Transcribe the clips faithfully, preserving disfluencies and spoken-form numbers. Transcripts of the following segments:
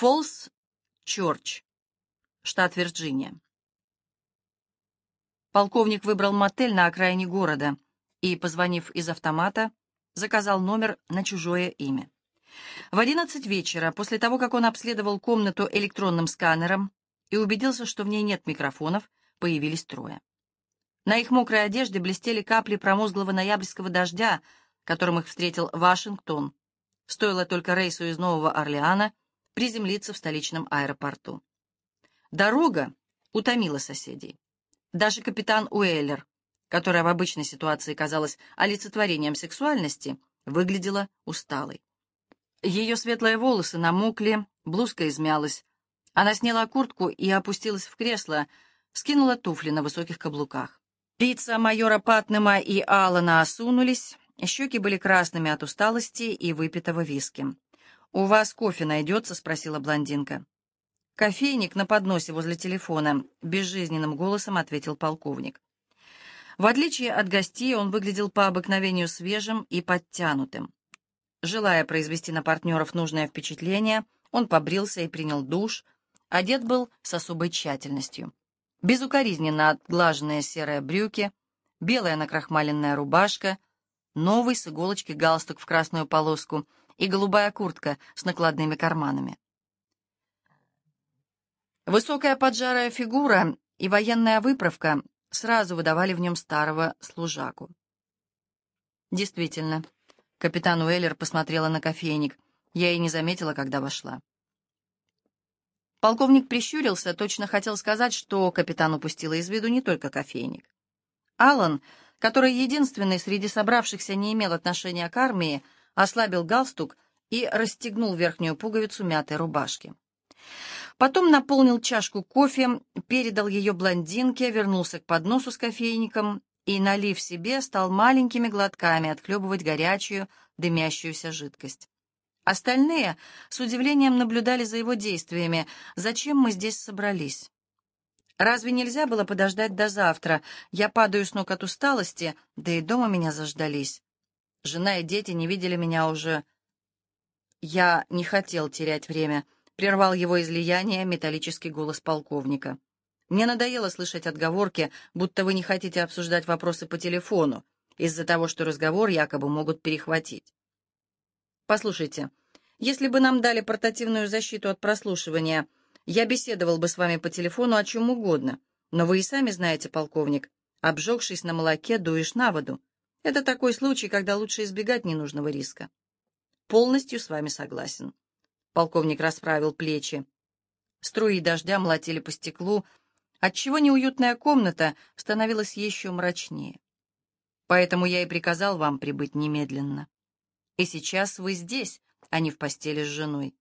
Фолс Чорч, штат Вирджиния. Полковник выбрал мотель на окраине города и, позвонив из автомата, заказал номер на чужое имя. В одиннадцать вечера, после того, как он обследовал комнату электронным сканером и убедился, что в ней нет микрофонов, появились трое. На их мокрой одежде блестели капли промозглого ноябрьского дождя, которым их встретил Вашингтон. Стоило только рейсу из Нового Орлеана приземлиться в столичном аэропорту. Дорога утомила соседей. Даже капитан Уэллер, которая в обычной ситуации казалась олицетворением сексуальности, выглядела усталой. Ее светлые волосы намокли, блузка измялась. Она сняла куртку и опустилась в кресло, скинула туфли на высоких каблуках. Лица майора Патнема и Алана осунулись, щеки были красными от усталости и выпитого виски. «У вас кофе найдется?» — спросила блондинка. «Кофейник на подносе возле телефона», — безжизненным голосом ответил полковник. В отличие от гостей, он выглядел по обыкновению свежим и подтянутым. Желая произвести на партнеров нужное впечатление, он побрился и принял душ, одет был с особой тщательностью. Безукоризненно отглаженные серые брюки, белая накрахмаленная рубашка, новый с иголочки галстук в красную полоску и голубая куртка с накладными карманами. Высокая поджарая фигура и военная выправка сразу выдавали в нем старого служаку. Действительно, капитан Уэллер посмотрела на кофейник. Я и не заметила, когда вошла. Полковник прищурился, точно хотел сказать, что капитан упустила из виду не только кофейник. Алан, который единственный среди собравшихся не имел отношения к армии, ослабил галстук и расстегнул верхнюю пуговицу мятой рубашки. Потом наполнил чашку кофе, передал ее блондинке, вернулся к подносу с кофейником и, налив себе, стал маленькими глотками отхлебывать горячую, дымящуюся жидкость. Остальные с удивлением наблюдали за его действиями. Зачем мы здесь собрались? Разве нельзя было подождать до завтра? Я падаю с ног от усталости, да и дома меня заждались. Жена и дети не видели меня уже. Я не хотел терять время, прервал его излияние металлический голос полковника. Мне надоело слышать отговорки, будто вы не хотите обсуждать вопросы по телефону, из-за того, что разговор якобы могут перехватить. Послушайте, если бы нам дали портативную защиту от прослушивания, я беседовал бы с вами по телефону о чем угодно, но вы и сами знаете, полковник, обжегшись на молоке, дуешь на воду. Это такой случай, когда лучше избегать ненужного риска. Полностью с вами согласен. Полковник расправил плечи. Струи дождя молотили по стеклу, отчего неуютная комната становилась еще мрачнее. Поэтому я и приказал вам прибыть немедленно. И сейчас вы здесь, а не в постели с женой.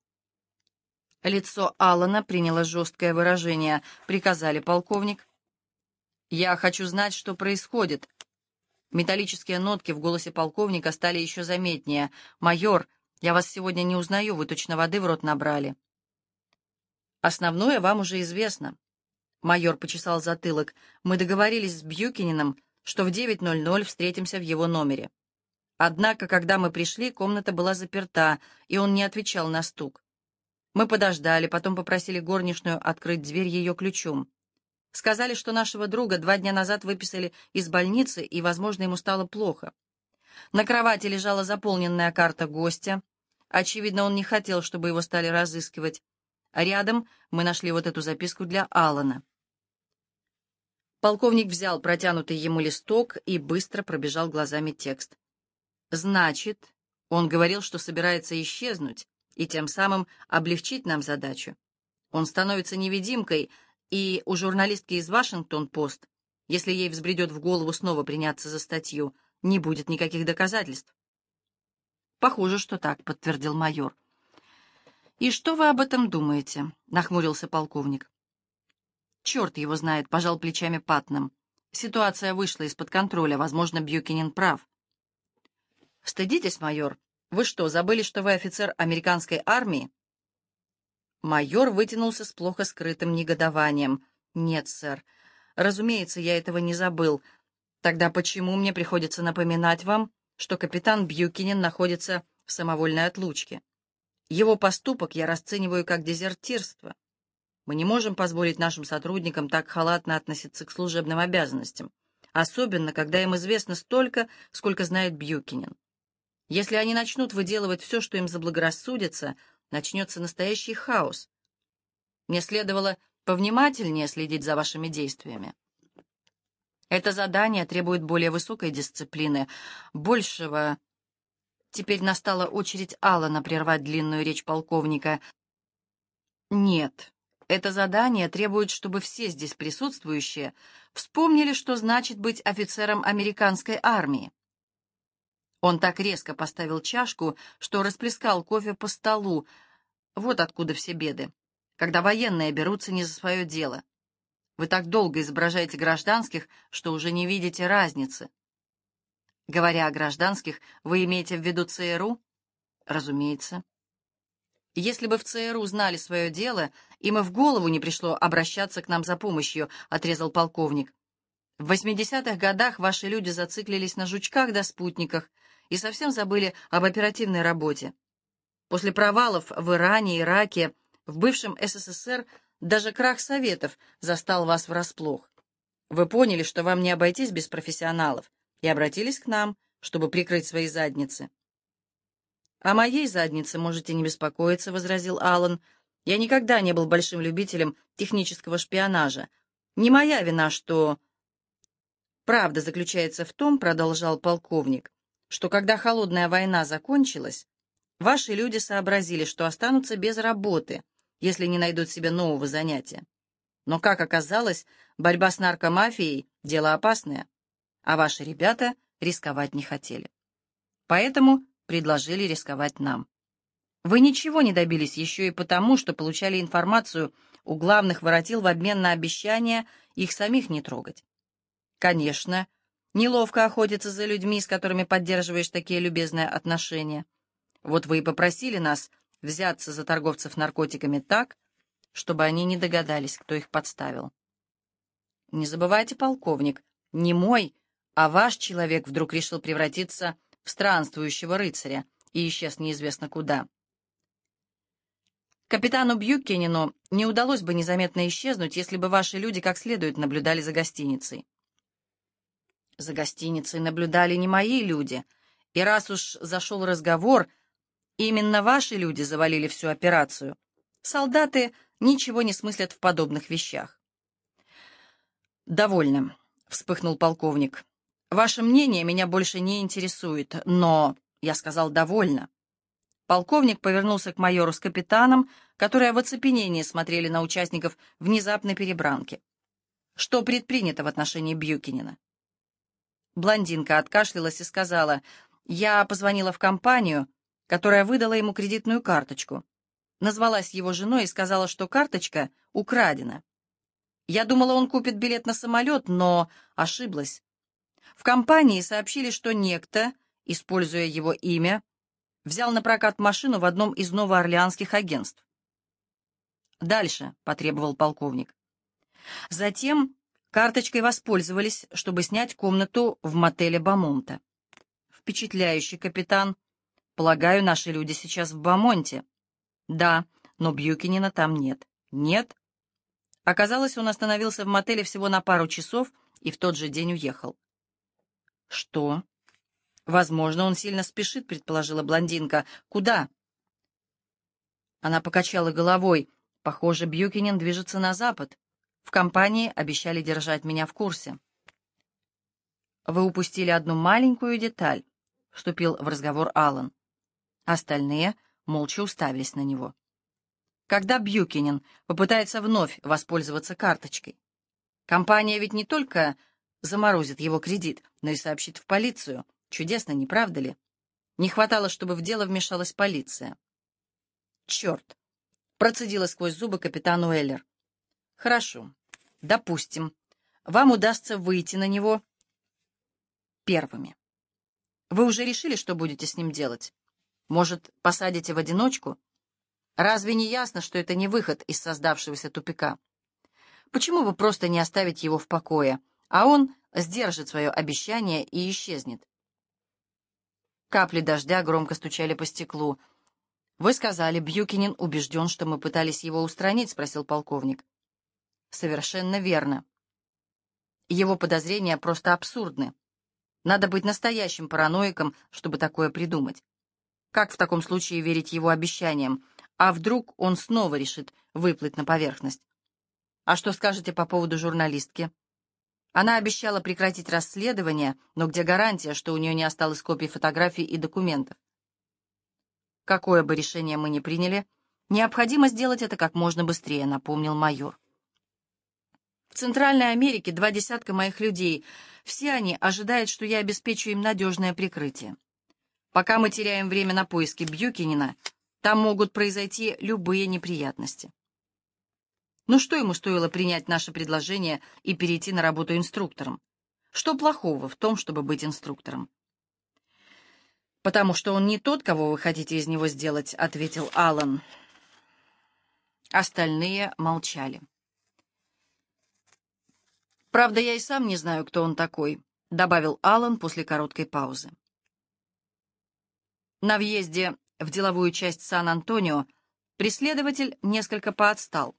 Лицо Алана приняло жесткое выражение. Приказали, полковник. Я хочу знать, что происходит. Металлические нотки в голосе полковника стали еще заметнее. Майор, я вас сегодня не узнаю, вы точно воды в рот набрали. Основное вам уже известно. Майор почесал затылок. Мы договорились с Бьюкинином, что в девять ноль ноль встретимся в его номере. Однако, когда мы пришли, комната была заперта, и он не отвечал на стук. Мы подождали, потом попросили горничную открыть дверь ее ключом. Сказали, что нашего друга два дня назад выписали из больницы, и, возможно, ему стало плохо. На кровати лежала заполненная карта гостя. Очевидно, он не хотел, чтобы его стали разыскивать. А рядом мы нашли вот эту записку для Алана. Полковник взял протянутый ему листок и быстро пробежал глазами текст. Значит, он говорил, что собирается исчезнуть и тем самым облегчить нам задачу. Он становится невидимкой, и у журналистки из Вашингтон-Пост, если ей взбредет в голову снова приняться за статью, не будет никаких доказательств. Похоже, что так, подтвердил майор. И что вы об этом думаете? Нахмурился полковник. Черт его знает, пожал плечами Патнем. Ситуация вышла из-под контроля, возможно, Бьюкинин прав. «Стыдитесь, майор? Вы что, забыли, что вы офицер американской армии?» Майор вытянулся с плохо скрытым негодованием. «Нет, сэр. Разумеется, я этого не забыл. Тогда почему мне приходится напоминать вам, что капитан Бьюкинин находится в самовольной отлучке? Его поступок я расцениваю как дезертирство. Мы не можем позволить нашим сотрудникам так халатно относиться к служебным обязанностям, особенно когда им известно столько, сколько знает Бьюкинен. Если они начнут выделывать все, что им заблагорассудится, начнется настоящий хаос. Мне следовало повнимательнее следить за вашими действиями. Это задание требует более высокой дисциплины, большего... Теперь настала очередь Алана прервать длинную речь полковника. Нет, это задание требует, чтобы все здесь присутствующие вспомнили, что значит быть офицером американской армии. Он так резко поставил чашку, что расплескал кофе по столу. Вот откуда все беды, когда военные берутся не за свое дело. Вы так долго изображаете гражданских, что уже не видите разницы. Говоря о гражданских, вы имеете в виду ЦРУ? Разумеется. Если бы в ЦРУ знали свое дело, им и в голову не пришло обращаться к нам за помощью, отрезал полковник. В восьмидесятых годах ваши люди зациклились на жучках да спутниках и совсем забыли об оперативной работе. После провалов в Иране, Ираке, в бывшем СССР даже крах Советов застал вас врасплох. Вы поняли, что вам не обойтись без профессионалов, и обратились к нам, чтобы прикрыть свои задницы. «О моей заднице можете не беспокоиться», — возразил Аллан. «Я никогда не был большим любителем технического шпионажа. Не моя вина, что...» «Правда заключается в том, — продолжал полковник, — что когда холодная война закончилась, ваши люди сообразили, что останутся без работы, если не найдут себе нового занятия. Но, как оказалось, борьба с наркомафией — дело опасное, а ваши ребята рисковать не хотели. Поэтому предложили рисковать нам. Вы ничего не добились еще и потому, что получали информацию у главных воротил в обмен на обещание их самих не трогать. Конечно, неловко охотиться за людьми, с которыми поддерживаешь такие любезные отношения. Вот вы и попросили нас взяться за торговцев наркотиками так, чтобы они не догадались, кто их подставил. Не забывайте, полковник, не мой, а ваш человек вдруг решил превратиться в странствующего рыцаря и исчез неизвестно куда. Капитану Бьюкенену не удалось бы незаметно исчезнуть, если бы ваши люди как следует наблюдали за гостиницей. За гостиницей наблюдали не мои люди, и раз уж зашел разговор, именно ваши люди завалили всю операцию. Солдаты ничего не смыслят в подобных вещах. «Довольно», — вспыхнул полковник. «Ваше мнение меня больше не интересует, но...» — я сказал «довольно». Полковник повернулся к майору с капитаном, которые в оцепенении смотрели на участников внезапной перебранки. «Что предпринято в отношении Бьюкенена?» Блондинка откашлялась и сказала: «Я позвонила в компанию, которая выдала ему кредитную карточку. Назвалась его женой и сказала, что карточка украдена. Я думала, он купит билет на самолет, но ошиблась. В компании сообщили, что некто, используя его имя, взял на прокат машину в одном из новоорлеанских агентств. «Дальше», — потребовал полковник. Затем карточкой воспользовались, чтобы снять комнату в мотеле Бамонта. «Впечатляющий, капитан. Полагаю, наши люди сейчас в Бамонте». «Да, но Бьюкенена там нет». «Нет». Оказалось, он остановился в мотеле всего на пару часов и в тот же день уехал. «Что?» «Возможно, он сильно спешит», — предположила блондинка. «Куда?» Она покачала головой. «Похоже, Бьюкенен движется на запад. В компании обещали держать меня в курсе». «Вы упустили одну маленькую деталь», — вступил в разговор Аллан. Остальные молча уставились на него. «Когда Бьюкенен попытается вновь воспользоваться карточкой? Компания ведь не только заморозит его кредит, но и сообщит в полицию. Чудесно, не правда ли? Не хватало, чтобы в дело вмешалась полиция». «Черт!» — процедила сквозь зубы капитан Уэллер. «Хорошо, допустим, вам удастся выйти на него первыми. Вы уже решили, что будете с ним делать? Может, посадите в одиночку? Разве не ясно, что это не выход из создавшегося тупика? Почему бы просто не оставить его в покое, а он сдержит свое обещание и исчезнет?» Капли дождя громко стучали по стеклу. «Вы сказали, Бьюкинен убежден, что мы пытались его устранить?» — спросил полковник. «Совершенно верно. Его подозрения просто абсурдны. Надо быть настоящим параноиком, чтобы такое придумать. Как в таком случае верить его обещаниям? А вдруг он снова решит выплыть на поверхность? А что скажете по поводу журналистки? Она обещала прекратить расследование, но где гарантия, что у нее не осталось копий фотографий и документов? Какое бы решение мы ни приняли, необходимо сделать это как можно быстрее, напомнил майор. В Центральной Америке два десятка моих людей. Все они ожидают, что я обеспечу им надежное прикрытие. Пока мы теряем время на поиски Бьюкинена, там могут произойти любые неприятности. Ну что ему стоило принять наше предложение и перейти на работу инструктором? Что плохого в том, чтобы быть инструктором? «Потому что он не тот, кого вы хотите из него сделать», — ответил Аллан. Остальные молчали. «Правда, я и сам не знаю, кто он такой», — добавил Аллан после короткой паузы. На въезде в деловую часть Сан-Антонио преследователь несколько поотстал.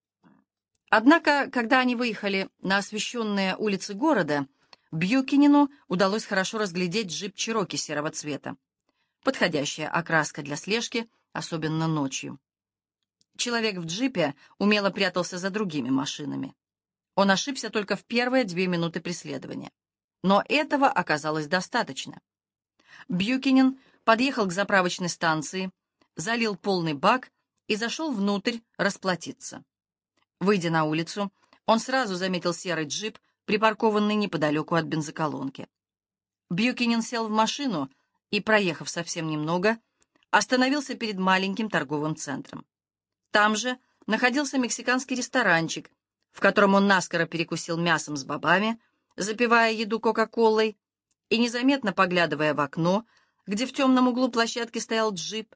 Однако, когда они выехали на освещенные улицы города, Бьюкинену удалось хорошо разглядеть джип Чероки серого цвета. Подходящая окраска для слежки, особенно ночью. Человек в джипе умело прятался за другими машинами. Он ошибся только в первые две минуты преследования. Но этого оказалось достаточно. Бьюкинен подъехал к заправочной станции, залил полный бак и зашел внутрь расплатиться. Выйдя на улицу, он сразу заметил серый джип, припаркованный неподалеку от бензоколонки. Бьюкинен сел в машину и, проехав совсем немного, остановился перед маленьким торговым центром. Там же находился мексиканский ресторанчик, в котором он наскоро перекусил мясом с бобами, запивая еду кока-колой и незаметно поглядывая в окно, где в темном углу площадки стоял джип,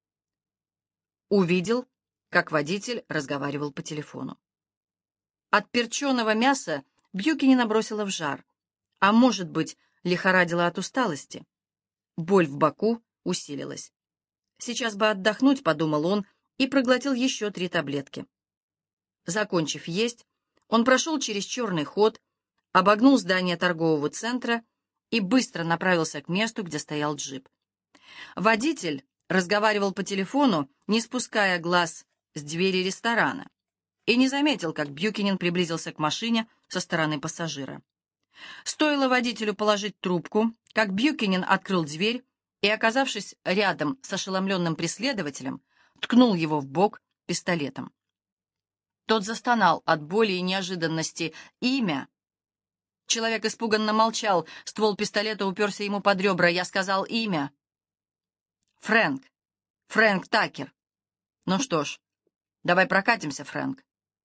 увидел, как водитель разговаривал по телефону. От перченого мяса Бьюкинена набросило в жар, а, может быть, лихорадило от усталости. Боль в боку усилилась. «Сейчас бы отдохнуть», — подумал он, и проглотил еще три таблетки. Закончив есть, он прошел через черный ход, обогнул здание торгового центра и быстро направился к месту, где стоял джип. Водитель разговаривал по телефону, не спуская глаз с двери ресторана, и не заметил, как Бьюкинен приблизился к машине со стороны пассажира. Стоило водителю положить трубку, как Бьюкинен открыл дверь и, оказавшись рядом с ошеломленным преследователем, ткнул его в бок пистолетом. Тот застонал от боли и неожиданности. «Имя?» Человек испуганно молчал, ствол пистолета уперся ему под ребра. «Я сказал имя». «Фрэнк. Фрэнк Такер». «Ну что ж, давай прокатимся, Фрэнк».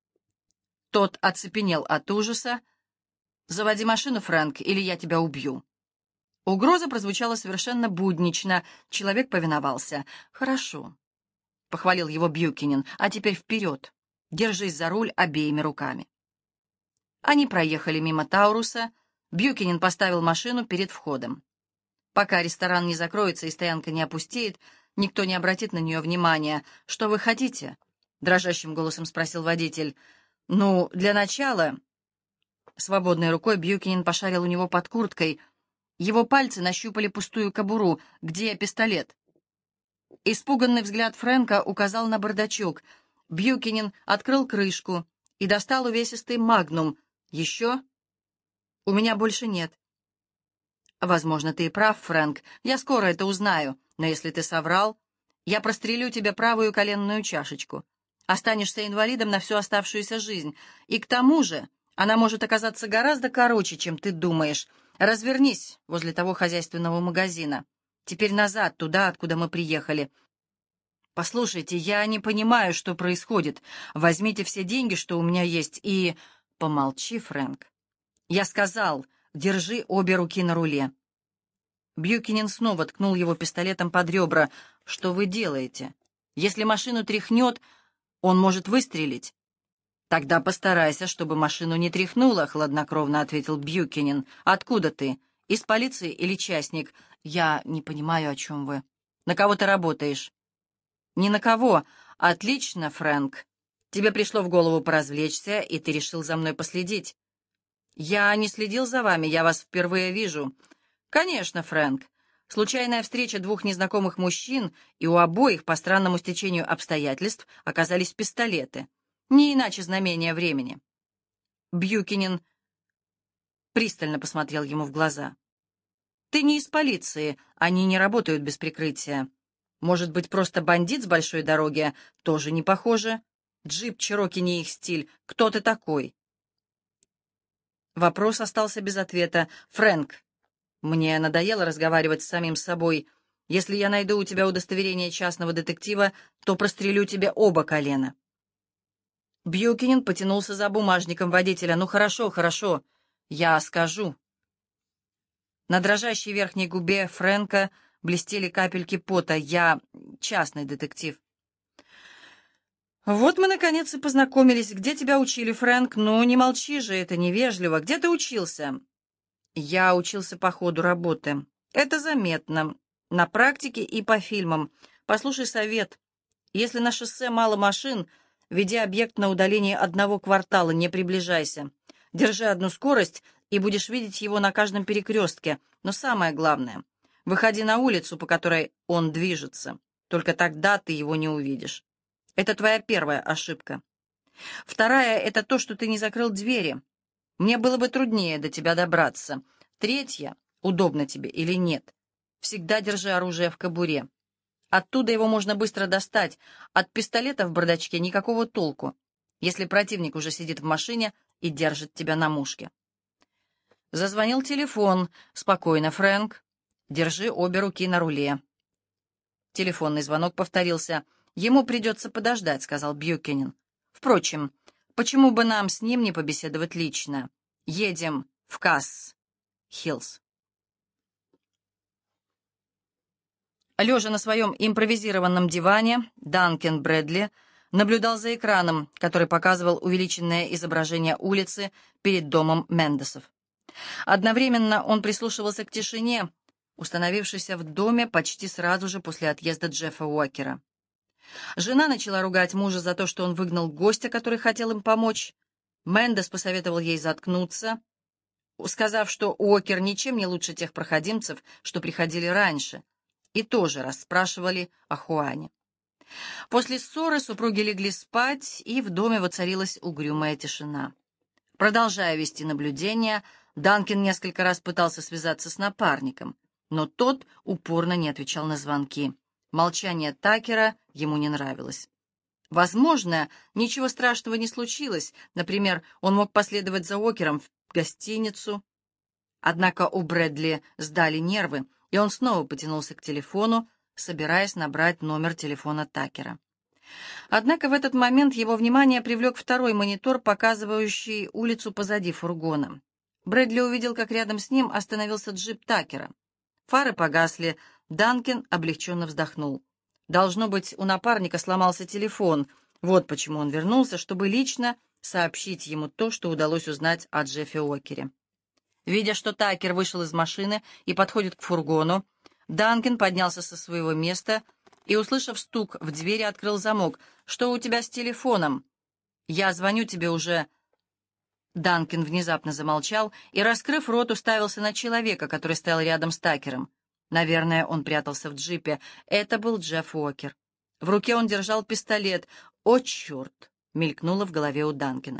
Тот оцепенел от ужаса. «Заводи машину, Фрэнк, или я тебя убью». Угроза прозвучала совершенно буднично. Человек повиновался. «Хорошо», — похвалил его Бьюкинен. «А теперь вперед. Держись за руль обеими руками». Они проехали мимо Тауруса. Бьюкинен поставил машину перед входом. Пока ресторан не закроется и стоянка не опустеет, никто не обратит на нее внимания. «Что вы хотите?» — дрожащим голосом спросил водитель. «Ну, для начала...» Свободной рукой Бьюкинен пошарил у него под курткой. Его пальцы нащупали пустую кобуру. «Где пистолет?» Испуганный взгляд Фрэнка указал на бардачок. Бьюкинен открыл крышку и достал увесистый магнум. «Еще?» «У меня больше нет». «Возможно, ты и прав, Фрэнк. Я скоро это узнаю. Но если ты соврал, я прострелю тебе правую коленную чашечку. Останешься инвалидом на всю оставшуюся жизнь. И к тому же она может оказаться гораздо короче, чем ты думаешь. Развернись возле того хозяйственного магазина. Теперь назад, туда, откуда мы приехали. Послушайте, я не понимаю, что происходит. Возьмите все деньги, что у меня есть, и...» «Помолчи, Фрэнк. Я сказал, держи обе руки на руле». Бьюкинен снова ткнул его пистолетом под ребра. «Что вы делаете? Если машину тряхнет, он может выстрелить». «Тогда постарайся, чтобы машину не тряхнуло», — хладнокровно ответил Бьюкинен. «Откуда ты? Из полиции или частник?» «Я не понимаю, о чем вы. На кого ты работаешь?» «Ни на кого. Отлично, Фрэнк. Тебе пришло в голову поразвлечься, и ты решил за мной последить». «Я не следил за вами, я вас впервые вижу». «Конечно, Фрэнк. Случайная встреча двух незнакомых мужчин, и у обоих, по странному стечению обстоятельств, оказались пистолеты. Не иначе знамения времени». Бьюкинен пристально посмотрел ему в глаза. «Ты не из полиции, они не работают без прикрытия. Может быть, просто бандит с большой дороги? Тоже не похоже. Джип Чероки не их стиль. Кто ты такой?» Вопрос остался без ответа. «Фрэнк, мне надоело разговаривать с самим собой. Если я найду у тебя удостоверение частного детектива, то прострелю тебе оба колена». Бьюкинен потянулся за бумажником водителя. «Ну хорошо, хорошо, я скажу». На дрожащей верхней губе Фрэнка блестели капельки пота. «Я частный детектив». «Вот мы, наконец, и познакомились. Где тебя учили, Фрэнк? Ну, не молчи же, это невежливо. Где ты учился?» «Я учился по ходу работы. Это заметно. На практике и по фильмам. Послушай совет. Если на шоссе мало машин, веди объект на удалении одного квартала, не приближайся. Держи одну скорость, и будешь видеть его на каждом перекрестке. Но самое главное, выходи на улицу, по которой он движется. Только тогда ты его не увидишь. Это твоя первая ошибка. Вторая — это то, что ты не закрыл двери. Мне было бы труднее до тебя добраться. Третья — удобно тебе или нет. Всегда держи оружие в кобуре. Оттуда его можно быстро достать. От пистолета в бардачке никакого толку, если противник уже сидит в машине и держит тебя на мушке. Зазвонил телефон. «Спокойно, Фрэнк. Держи обе руки на руле». Телефонный звонок повторился. «Ему придется подождать», — сказал Бьюкинен. «Впрочем, почему бы нам с ним не побеседовать лично? Едем в Касс-Хиллз». Лежа на своем импровизированном диване, Данкен Брэдли наблюдал за экраном, который показывал увеличенное изображение улицы перед домом Мендесов. Одновременно он прислушивался к тишине, установившейся в доме почти сразу же после отъезда Джеффа Уокера. Жена начала ругать мужа за то, что он выгнал гостя, который хотел им помочь. Мендес посоветовал ей заткнуться, сказав, что Уокер ничем не лучше тех проходимцев, что приходили раньше, и тоже расспрашивали о Хуане. После ссоры супруги легли спать, и в доме воцарилась угрюмая тишина. Продолжая вести наблюдение, Данкен несколько раз пытался связаться с напарником, но тот упорно не отвечал на звонки. Молчание Такера ему не нравилось. Возможно, ничего страшного не случилось. Например, он мог последовать за Уокером в гостиницу. Однако у Брэдли сдали нервы, и он снова потянулся к телефону, собираясь набрать номер телефона Такера. Однако в этот момент его внимание привлек второй монитор, показывающий улицу позади фургона. Брэдли увидел, как рядом с ним остановился джип Такера. Фары погасли. Данкен облегченно вздохнул. Должно быть, у напарника сломался телефон. Вот почему он вернулся, чтобы лично сообщить ему то, что удалось узнать о Джеффе Уокере. Видя, что Такер вышел из машины и подходит к фургону, Данкен поднялся со своего места и, услышав стук в двери, открыл замок. «Что у тебя с телефоном?» «Я звоню тебе уже...» Данкен внезапно замолчал и, раскрыв рот, уставился на человека, который стоял рядом с Такером. Наверное, он прятался в джипе. Это был Джефф Уокер. В руке он держал пистолет. «О, черт!» — мелькнуло в голове у Данкена.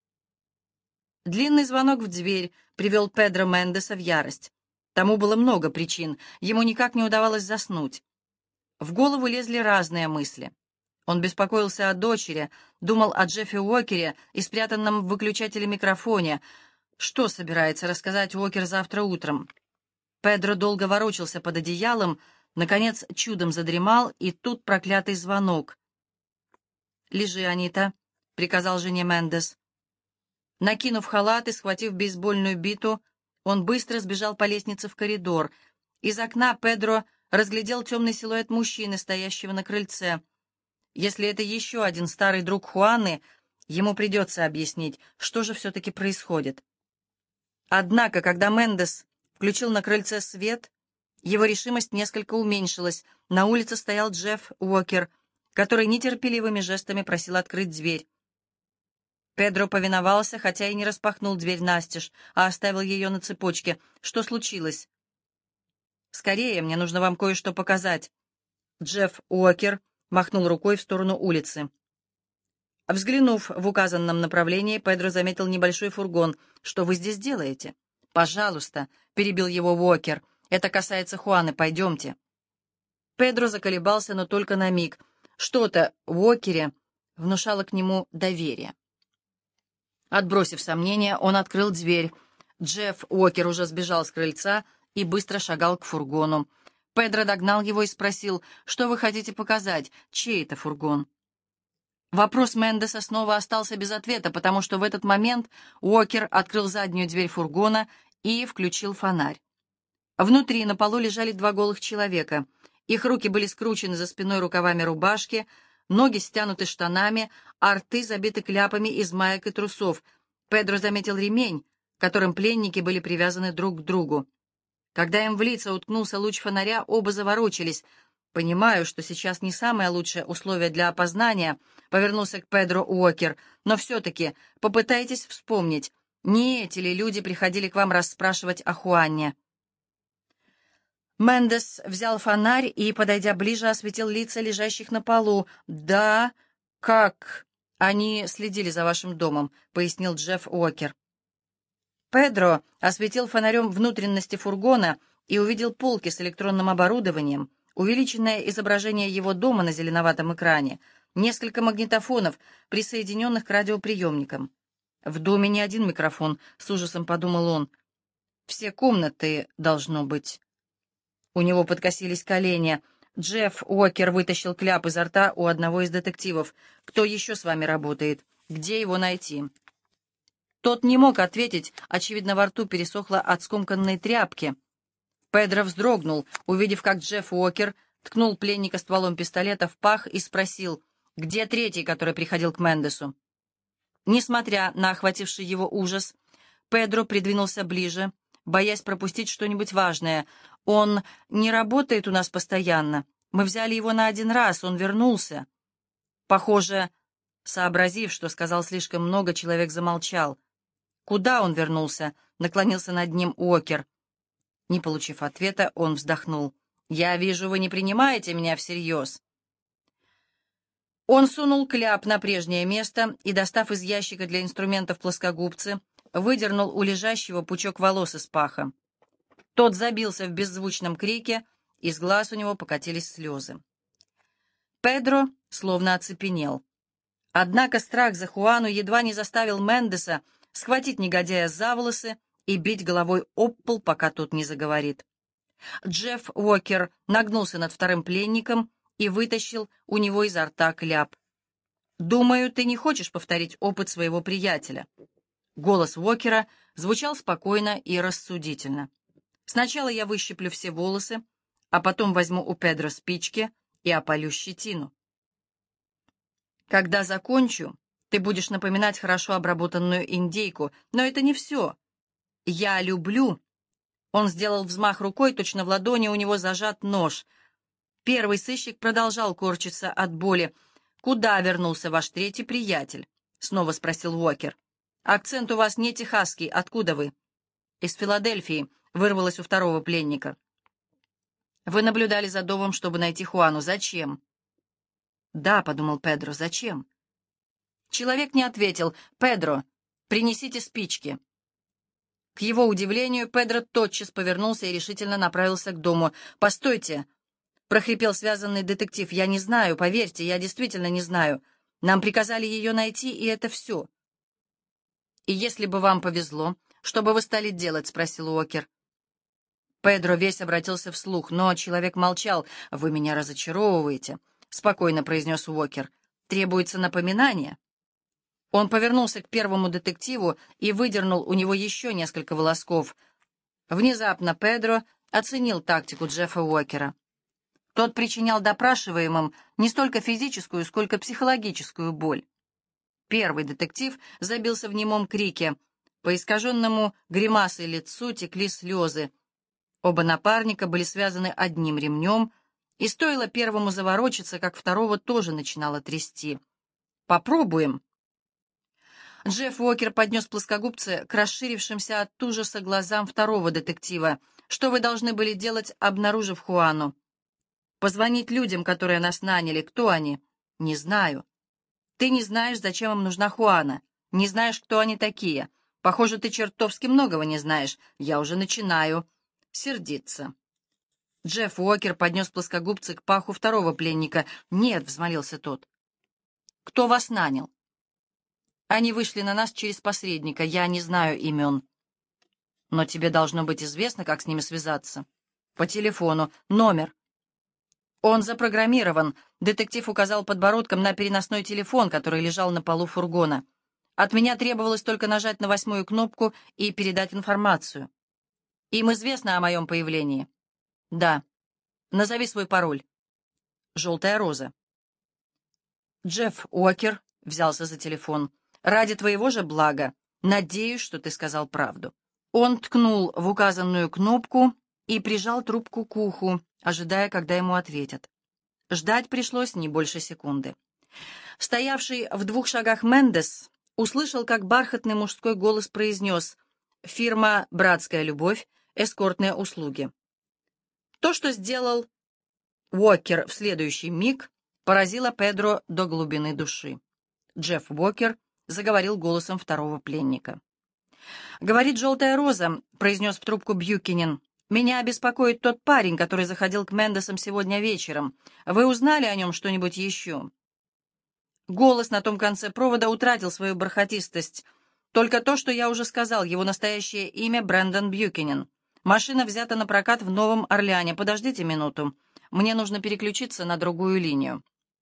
Длинный звонок в дверь привел Педро Мендеса в ярость. Тому было много причин, ему никак не удавалось заснуть. В голову лезли разные мысли. Он беспокоился о дочери, думал о Джеффе Уокере и спрятанном в выключателе микрофоне. Что собирается рассказать Уокер завтра утром? Педро долго ворочался под одеялом, наконец чудом задремал, и тут проклятый звонок. «Лежи, Анита», — приказал жене Мендес. Накинув халат и схватив бейсбольную биту, он быстро сбежал по лестнице в коридор. Из окна Педро разглядел темный силуэт мужчины, стоящего на крыльце. Если это еще один старый друг Хуаны, ему придется объяснить, что же все-таки происходит. Однако, когда Мендес включил на крыльце свет, его решимость несколько уменьшилась. На улице стоял Джефф Уокер. который нетерпеливыми жестами просил открыть дверь. Педро повиновался, хотя и не распахнул дверь настежь, а оставил ее на цепочке. «Что случилось?» «Скорее, мне нужно вам кое-что показать». Джефф Уокер махнул рукой в сторону улицы. Взглянув в указанном направлении, Педро заметил небольшой фургон. «Что вы здесь делаете?» «Пожалуйста», — перебил его Уокер. «Это касается Хуаны, пойдемте». Педро заколебался, но только на миг. Что-то в Уокере внушало к нему доверие. Отбросив сомнения, он открыл дверь. Джефф Уокер уже сбежал с крыльца и быстро шагал к фургону. Педро догнал его и спросил: «Что вы хотите показать? Чей это фургон?» Вопрос Мендеса снова остался без ответа, потому что в этот момент Уокер открыл заднюю дверь фургона и включил фонарь. Внутри на полу лежали два голых человека. Их руки были скручены за спиной рукавами рубашки, ноги стянуты штанами, а рты забиты кляпами из маек и трусов. Педро заметил ремень, которым пленники были привязаны друг к другу. Когда им в лица уткнулся луч фонаря, оба заворочились. «Понимаю, что сейчас не самое лучшее условие для опознания», — повернулся к Педро Уокер, «но все-таки попытайтесь вспомнить, не эти ли люди приходили к вам расспрашивать о Хуанне?» Мендес взял фонарь и, подойдя ближе, осветил лица лежащих на полу. «Да, как? Они следили за вашим домом», — пояснил Джефф Уокер. Педро осветил фонарем внутренности фургона и увидел полки с электронным оборудованием, увеличенное изображение его дома на зеленоватом экране, несколько магнитофонов, присоединенных к радиоприемникам. «В доме не один микрофон», — с ужасом подумал он. «Все комнаты должно быть». У него подкосились колени. Джефф Уокер вытащил кляп изо рта у одного из детективов. «Кто еще с вами работает? Где его найти?» Тот не мог ответить, очевидно, во рту пересохло от скомканной тряпки. Педро вздрогнул, увидев, как Джефф Уокер ткнул пленника стволом пистолета в пах и спросил: «Где третий, который приходил к Мендесу?» Несмотря на охвативший его ужас, Педро придвинулся ближе, боясь пропустить что-нибудь важное. «Он не работает у нас постоянно. Мы взяли его на один раз, он вернулся». Похоже, сообразив, что сказал слишком много, человек замолчал. «Куда он вернулся?» — наклонился над ним Уокер. Не получив ответа, он вздохнул. «Я вижу, вы не принимаете меня всерьез». Он сунул кляп на прежнее место и, достав из ящика для инструментов плоскогубцы, выдернул у лежащего пучок волос из паха. Тот забился в беззвучном крике, из глаз у него покатились слезы. Педро словно оцепенел. Однако страх за Хуану едва не заставил Мендеса схватить негодяя за волосы и бить головой об пол, пока тот не заговорит. Джефф Уокер нагнулся над вторым пленником и вытащил у него изо рта кляп. «Думаю, ты не хочешь повторить опыт своего приятеля». Голос Уокера звучал спокойно и рассудительно. «Сначала я выщиплю все волосы, а потом возьму у Педро спички и опалю щетину. Когда закончу, ты будешь напоминать хорошо обработанную индейку, но это не все. Я люблю...» Он сделал взмах рукой, точно в ладони у него зажат нож. Первый сыщик продолжал корчиться от боли. «Куда вернулся ваш третий приятель?» — снова спросил Уокер. «Акцент у вас не техасский. Откуда вы?» «Из Филадельфии», — вырвалось у второго пленника. «Вы наблюдали за домом, чтобы найти Хуану. Зачем?» «Да», — подумал Педро, — «зачем?» Человек не ответил. «Педро, принесите спички». К его удивлению, Педро тотчас повернулся и решительно направился к дому. «Постойте!» — прохрипел связанный детектив. «Я не знаю, поверьте, я действительно не знаю. Нам приказали ее найти, и это все». «И если бы вам повезло, что бы вы стали делать?» — спросил Уокер. Педро весь обратился вслух, но человек молчал. «Вы меня разочаровываете», — спокойно произнес Уокер. «Требуется напоминание». Он повернулся к первому детективу и выдернул у него еще несколько волосков. Внезапно Педро оценил тактику Джеффа Уокера. Тот причинял допрашиваемым не столько физическую, сколько психологическую боль. Первый детектив забился в немом крике. По искаженному гримасой лицу текли слезы. Оба напарника были связаны одним ремнем, И стоило первому заворочиться, как второго тоже начинало трясти. «Попробуем». Джефф Уокер поднес плоскогубцы к расширившимся от ужаса глазам второго детектива. «Что вы должны были делать, обнаружив Хуану?» «Позвонить людям, которые нас наняли. Кто они?» «Не знаю». «Ты не знаешь, зачем им нужна Хуана. Не знаешь, кто они такие. Похоже, ты чертовски многого не знаешь. Я уже начинаю сердиться». Джефф Уокер поднес плоскогубцы к паху второго пленника. «Нет», — взмолился тот. «Кто вас нанял?» «Они вышли на нас через посредника. Я не знаю имен». «Но тебе должно быть известно, как с ними связаться». «По телефону. Номер». «Он запрограммирован», — детектив указал подбородком на переносной телефон, который лежал на полу фургона. «От меня требовалось только нажать на восьмую кнопку и передать информацию. Им известно о моем появлении?» «Да». «Назови свой пароль». «Желтая роза». «Джефф Уокер», — взялся за телефон, — «ради твоего же блага. Надеюсь, что ты сказал правду». Он ткнул в указанную кнопку и прижал трубку к уху, ожидая, когда ему ответят. Ждать пришлось не больше секунды. Стоявший в двух шагах Мендес услышал, как бархатный мужской голос произнес: «Фирма «Братская любовь», эскортные услуги». То, что сделал Уокер в следующий миг, поразило Педро до глубины души. Джефф Уокер заговорил голосом второго пленника. «Говорит желтая роза», — произнес в трубку Бьюкинен. «Меня беспокоит тот парень, который заходил к Мендесам сегодня вечером. Вы узнали о нем что-нибудь еще?» Голос на том конце провода утратил свою бархатистость. «Только то, что я уже сказал. Его настоящее имя — Брэндон Бьюкинен. Машина взята на прокат в Новом Орлеане. Подождите минуту. Мне нужно переключиться на другую линию».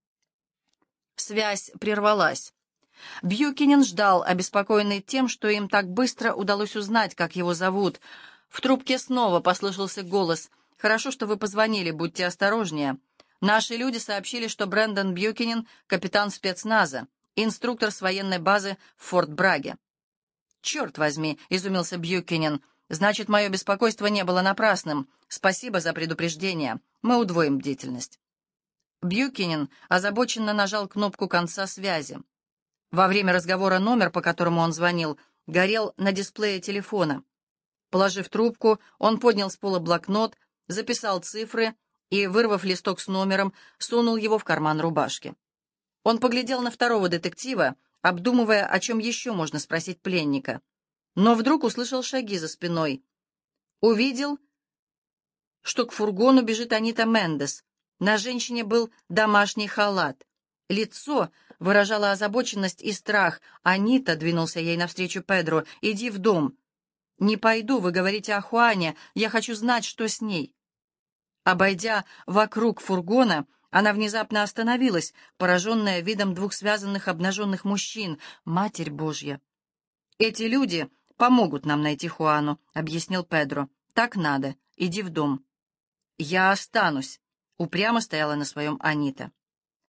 Связь прервалась. Бьюкинен ждал, обеспокоенный тем, что им так быстро удалось узнать, как его зовут. В трубке снова послышался голос: «Хорошо, что вы позвонили, будьте осторожнее. Наши люди сообщили, что Брэндон Бьюкинен — капитан спецназа, инструктор с военной базы в Форт-Браге». «Черт возьми», — изумился Бьюкинен, — «значит, мое беспокойство не было напрасным. Спасибо за предупреждение. Мы удвоим бдительность». Бьюкинен озабоченно нажал кнопку конца связи. Во время разговора номер, по которому он звонил, горел на дисплее телефона. Положив трубку, он поднял с пола блокнот, записал цифры и, вырвав листок с номером, сунул его в карман рубашки. Он поглядел на второго детектива, обдумывая, о чем еще можно спросить пленника. Но вдруг услышал шаги за спиной. Увидел, что к фургону бежит Анита Мендес. На женщине был домашний халат. Лицо выражало озабоченность и страх. «Анита», — двинулся ей навстречу Педро, — «иди в дом». «Не пойду, вы говорите о Хуане. Я хочу знать, что с ней». Обойдя вокруг фургона, она внезапно остановилась, пораженная видом двух связанных обнаженных мужчин. «Матерь Божья!» «Эти люди помогут нам найти Хуану», — объяснил Педро. «Так надо. Иди в дом». «Я останусь», — упрямо стояла на своем Анита.